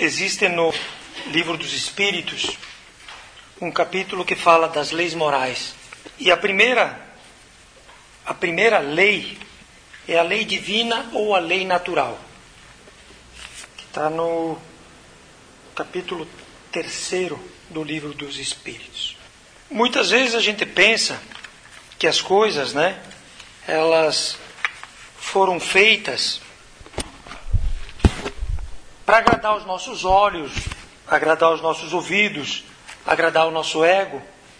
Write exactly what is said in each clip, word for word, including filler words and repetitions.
Existe no Livro dos Espíritos um capítulo que fala das leis morais. E a primeira, a primeira lei é a lei divina ou a lei natural. Que está no capítulo terceiro do Livro dos Espíritos. Muitas vezes a gente pensa que as coisas, né, elas foram feitas para agradar os nossos olhos, agradar os nossos ouvidos, agradar o nosso ego.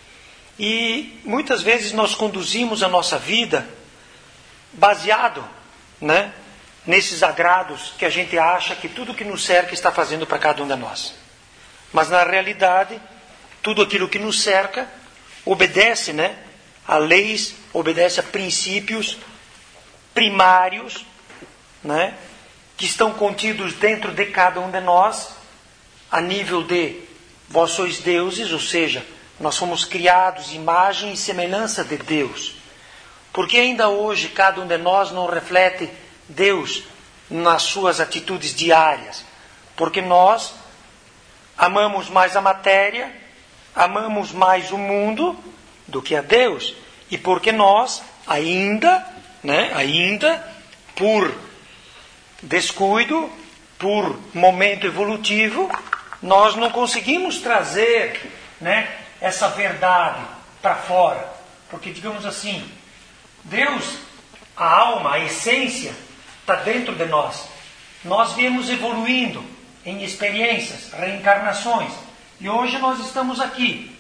E muitas vezes nós conduzimos a nossa vida baseado, né, nesses agrados que a gente acha que tudo que nos cerca está fazendo para cada um de nós. Mas na realidade, tudo aquilo que nos cerca obedece, né, a leis, obedece a princípios primários, né, que estão contidos dentro de cada um de nós, a nível de vós sois deuses, ou seja, nós fomos criados imagem e semelhança de Deus. Porque ainda hoje cada um de nós não reflete Deus nas suas atitudes diárias? Porque nós amamos mais a matéria, amamos mais o mundo do que a Deus. E porque nós ainda, né, ainda, por descuido, por momento evolutivo, nós não conseguimos trazer, né, essa verdade para fora. Porque, digamos assim, Deus, a alma, a essência, está dentro de nós. Nós viemos evoluindo em experiências, reencarnações. E hoje nós estamos aqui.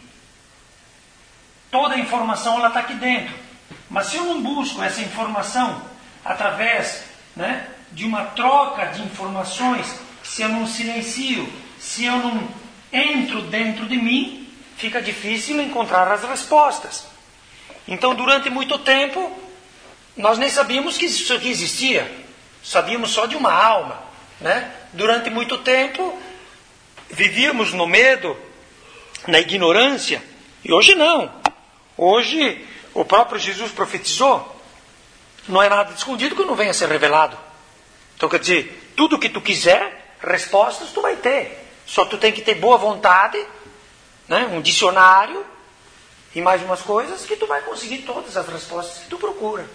Toda a informação ela está aqui dentro. Mas se eu não busco essa informação através, né, de uma troca de informações, se eu não silencio, se eu não entro dentro de mim, fica difícil encontrar as respostas. Então, durante muito tempo, nós nem sabíamos que isso aqui existia. Sabíamos só de uma alma, né? Durante muito tempo, vivíamos no medo, na ignorância. E hoje não. Hoje, o próprio Jesus profetizou. Não é nada escondido que não venha a ser revelado. Então, quer dizer, tudo que tu quiser, respostas tu vai ter. Só tu tem que ter boa vontade, né? Um dicionário e mais umas coisas que tu vai conseguir todas as respostas que tu procura.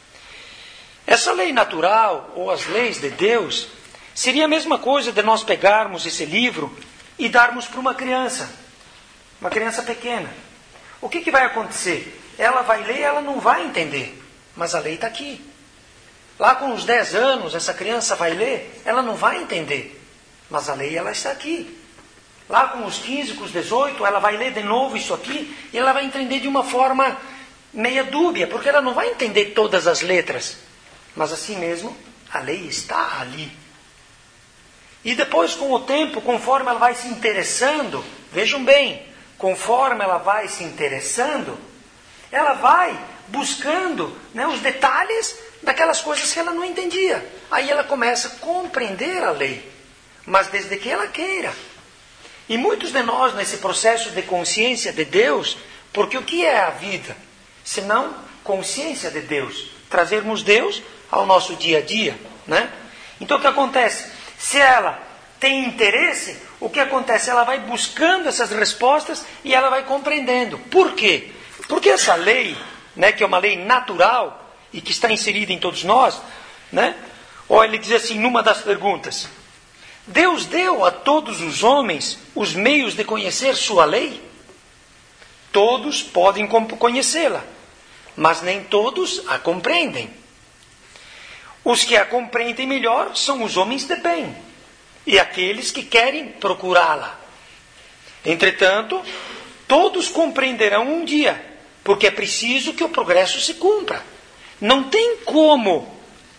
Essa lei natural, ou as leis de Deus, seria a mesma coisa de nós pegarmos esse livro e darmos para uma criança, uma criança pequena. O que, que vai acontecer? Ela vai ler, ela não vai entender, mas a lei está aqui. Lá com os dez anos, essa criança vai ler, ela não vai entender, mas a lei ela está aqui. Lá com os quinze, com os dezoito, ela vai ler de novo isso aqui e ela vai entender de uma forma meia dúbia, porque ela não vai entender todas as letras. Mas assim mesmo, a lei está ali. E depois, com o tempo, conforme ela vai se interessando, vejam bem, conforme ela vai se interessando, ela vai buscando, né, os detalhes daquelas coisas que ela não entendia. Aí ela começa a compreender a lei, mas desde que ela queira. E muitos de nós, nesse processo de consciência de Deus, porque o que é a vida? Senão consciência de Deus. Trazermos Deus ao nosso dia a dia, né? Então o que acontece? Se ela tem interesse, o que acontece? Ela vai buscando essas respostas e ela vai compreendendo. Por quê? Porque essa lei, né, que é uma lei natural e que está inserida em todos nós, né? Ou ele diz assim, numa das perguntas, Deus deu a todos os homens os meios de conhecer sua lei? Todos podem conhecê-la, mas nem todos a compreendem. Os que a compreendem melhor são os homens de bem e aqueles que querem procurá-la. Entretanto, todos compreenderão um dia, porque é preciso que o progresso se cumpra. Não tem como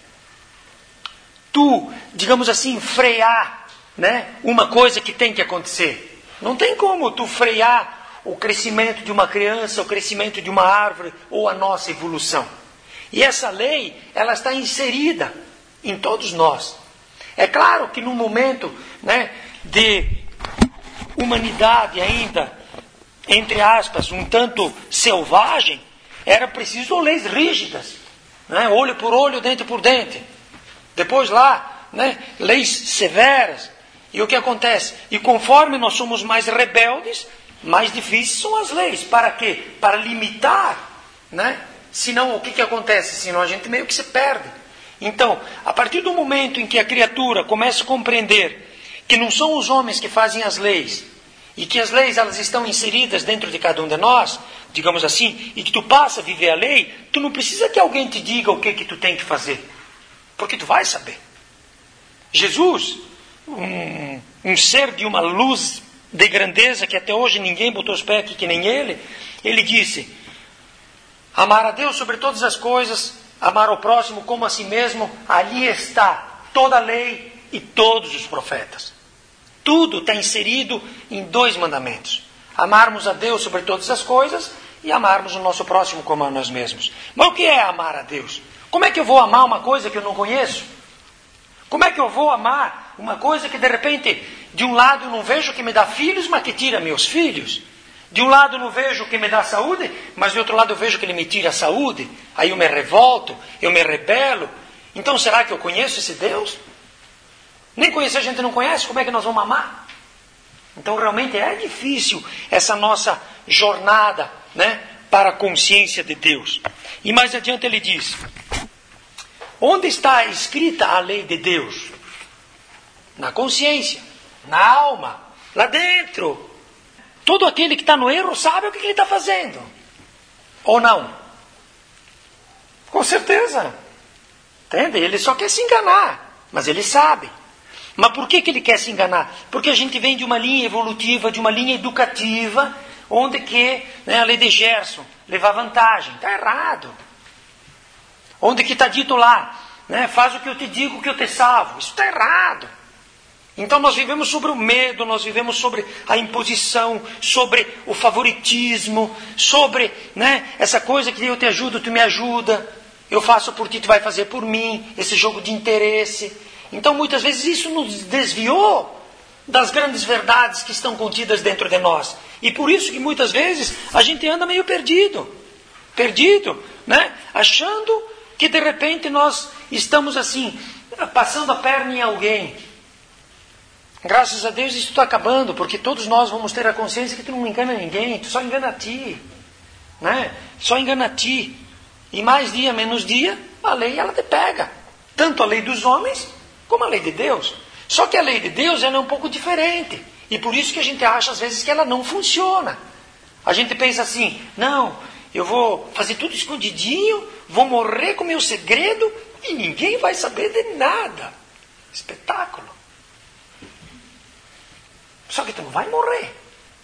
tu, digamos assim, frear, né, uma coisa que tem que acontecer. Não tem como tu frear o crescimento de uma criança, o crescimento de uma árvore ou a nossa evolução. E essa lei, ela está inserida em todos nós. É claro que num momento, né, de humanidade ainda, entre aspas, um tanto selvagem, era preciso leis rígidas, né, olho por olho, dente por dente. Depois lá, né, leis severas. E o que acontece? E conforme nós somos mais rebeldes, mais difíceis são as leis. Para quê? Para limitar, né? Senão, o que, que acontece? Senão a gente meio que se perde. Então, a partir do momento em que a criatura começa a compreender que não são os homens que fazem as leis, e que as leis elas estão inseridas dentro de cada um de nós, digamos assim, e que tu passa a viver a lei, tu não precisa que alguém te diga o que, que tu tem que fazer. Porque tu vai saber. Jesus, um, um ser de uma luz de grandeza, que até hoje ninguém botou os pés aqui que nem ele, ele disse, amar a Deus sobre todas as coisas, amar ao próximo como a si mesmo, ali está toda a lei e todos os profetas. Tudo está inserido em dois mandamentos. Amarmos a Deus sobre todas as coisas e amarmos o nosso próximo como a nós mesmos. Mas o que é amar a Deus? Como é que eu vou amar uma coisa que eu não conheço? Como é que eu vou amar uma coisa que de repente, de um lado eu não vejo que me dá filhos, mas que tira meus filhos? De um lado eu não vejo que me dá saúde, mas do outro lado eu vejo que ele me tira a saúde. Aí eu me revolto, eu me rebelo. Então será que eu conheço esse Deus? Nem conhecer a gente não conhece, como é que nós vamos amar? Então realmente é difícil essa nossa jornada, né, para a consciência de Deus. E mais adiante ele diz, onde está escrita a lei de Deus? Na consciência, na alma, lá dentro. Todo aquele que está no erro sabe o que ele está fazendo. Ou não? Com certeza. Entende? Ele só quer se enganar, mas ele sabe. Mas por que, que ele quer se enganar? Porque a gente vem de uma linha evolutiva, de uma linha educativa, onde que, né, a lei de Gerson levar vantagem. Está errado. Onde que está dito lá, né, faz o que eu te digo, que eu te salvo. Isso está errado. Então nós vivemos sobre o medo, nós vivemos sobre a imposição, sobre o favoritismo, sobre, né, essa coisa que eu te ajudo, tu me ajuda, eu faço por ti, tu vai fazer por mim, esse jogo de interesse. Então muitas vezes isso nos desviou das grandes verdades que estão contidas dentro de nós. E por isso que muitas vezes a gente anda meio perdido. Perdido, né? Achando que de repente nós estamos assim, passando a perna em alguém. Graças a Deus isso está acabando, porque todos nós vamos ter a consciência que tu não engana ninguém, tu só engana a ti. Né? Só engana a ti. E mais dia, menos dia, a lei ela te pega. Tanto a lei dos homens, como a lei de Deus. Só que a lei de Deus ela é um pouco diferente. E por isso que a gente acha às vezes que ela não funciona. A gente pensa assim, não, eu vou fazer tudo escondidinho, vou morrer com meu segredo e ninguém vai saber de nada. Espetáculo. Só que tu não vai morrer.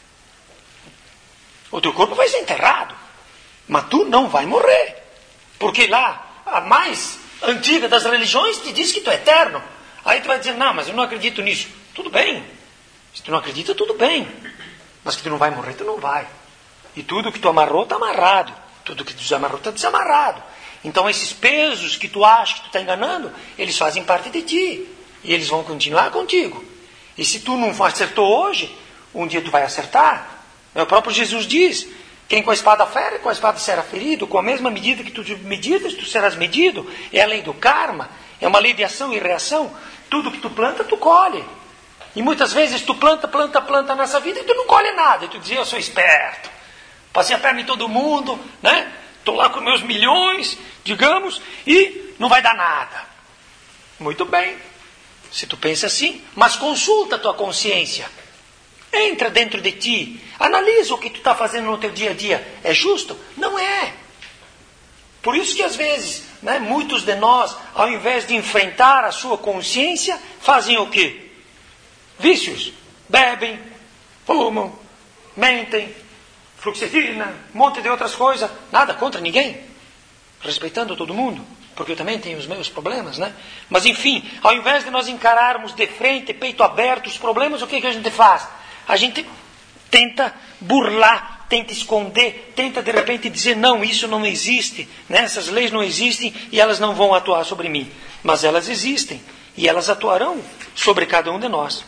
O teu corpo vai ser enterrado. Mas tu não vai morrer. Porque lá, a mais antiga das religiões te diz que tu é eterno. Aí tu vai dizer, não, mas eu não acredito nisso. Tudo bem. Se tu não acredita, tudo bem. Mas que tu não vai morrer, tu não vai. E tudo que tu amarrou, está amarrado. Tudo que tu desamarrou, está desamarrado. Então esses pesos que tu acha que tu está enganando, eles fazem parte de ti. E eles vão continuar contigo. E se tu não acertou hoje, um dia tu vai acertar. O próprio Jesus diz, quem com a espada fere, com a espada será ferido. Com a mesma medida que tu medidas, tu serás medido. É a lei do karma. É uma lei de ação e reação. Tudo que tu planta, tu colhe. E muitas vezes tu planta, planta, planta nessa vida e tu não colhe nada. E tu diz, eu sou esperto. Passei a perna em todo mundo, né? Estou lá com meus milhões, digamos, e não vai dar nada. Muito bem. Se tu pensa assim, mas consulta a tua consciência. Entra dentro de ti. Analisa o que tu está fazendo no teu dia a dia. É justo? Não é. Por isso que às vezes, né, muitos de nós, ao invés de enfrentar a sua consciência, fazem o quê? Vícios. Bebem, fumam, mentem, fluoxetina, um monte de outras coisas. Nada contra ninguém. Respeitando todo mundo. Porque eu também tenho os meus problemas, né? Mas enfim, ao invés de nós encararmos de frente, peito aberto, os problemas, o que, que a gente faz? A gente tenta burlar, tenta esconder, tenta de repente dizer, não, isso não existe, né? Essas leis não existem e elas não vão atuar sobre mim. Mas elas existem e elas atuarão sobre cada um de nós.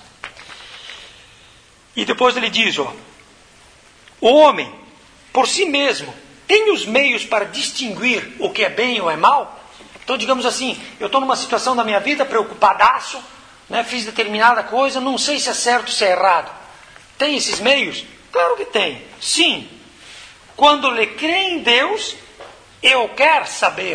E depois ele diz, ó, o homem, por si mesmo, tem os meios para distinguir o que é bem ou é mal? Então, digamos assim, eu estou numa situação da minha vida preocupadaço, né? Fiz determinada coisa, não sei se é certo ou se é errado. Tem esses meios? Claro que tem. Sim. Quando ele crê em Deus, eu quero saber.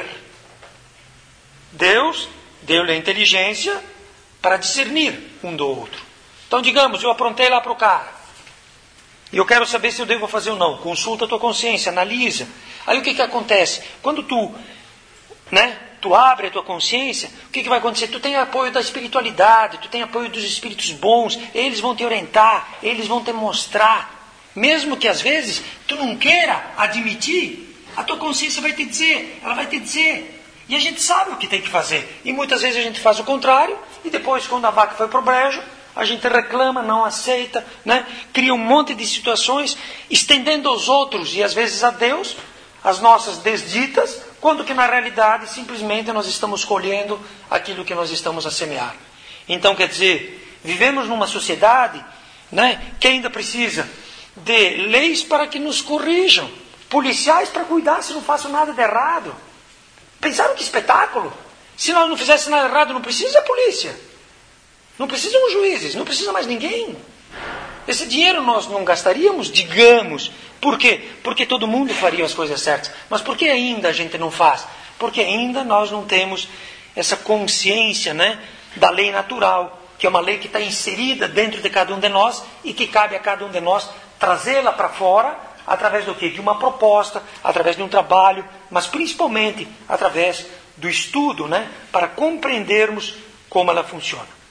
Deus deu-lhe a inteligência para discernir um do outro. Então, digamos, eu aprontei lá para o cara. E eu quero saber se eu devo fazer ou não. Consulta a tua consciência, analisa. Aí o que, que acontece? Quando tu, né, tu abre a tua consciência, o que, que vai acontecer? Tu tem apoio da espiritualidade, tu tem apoio dos espíritos bons, eles vão te orientar, eles vão te mostrar. Mesmo que às vezes tu não queira admitir, a tua consciência vai te dizer, ela vai te dizer. E a gente sabe o que tem que fazer. E muitas vezes a gente faz o contrário, e depois, quando a vaca foi pro brejo, a gente reclama, não aceita, né? Cria um monte de situações, estendendo aos outros e às vezes a Deus as nossas desditas, quando que na realidade simplesmente nós estamos colhendo aquilo que nós estamos a semear. Então, quer dizer, vivemos numa sociedade, né, que ainda precisa de leis para que nos corrijam, policiais para cuidar se não faço nada de errado. Pensaram que espetáculo? Se nós não fizéssemos nada errado, não precisa a polícia. Não precisam os juízes, não precisa mais ninguém. Esse dinheiro nós não gastaríamos, digamos. Por quê? Porque todo mundo faria as coisas certas. Mas por que ainda a gente não faz? Porque ainda nós não temos essa consciência, né, da lei natural, que é uma lei que está inserida dentro de cada um de nós e que cabe a cada um de nós trazê-la para fora através do quê? De uma proposta, através de um trabalho, mas principalmente através do estudo, né, para compreendermos como ela funciona.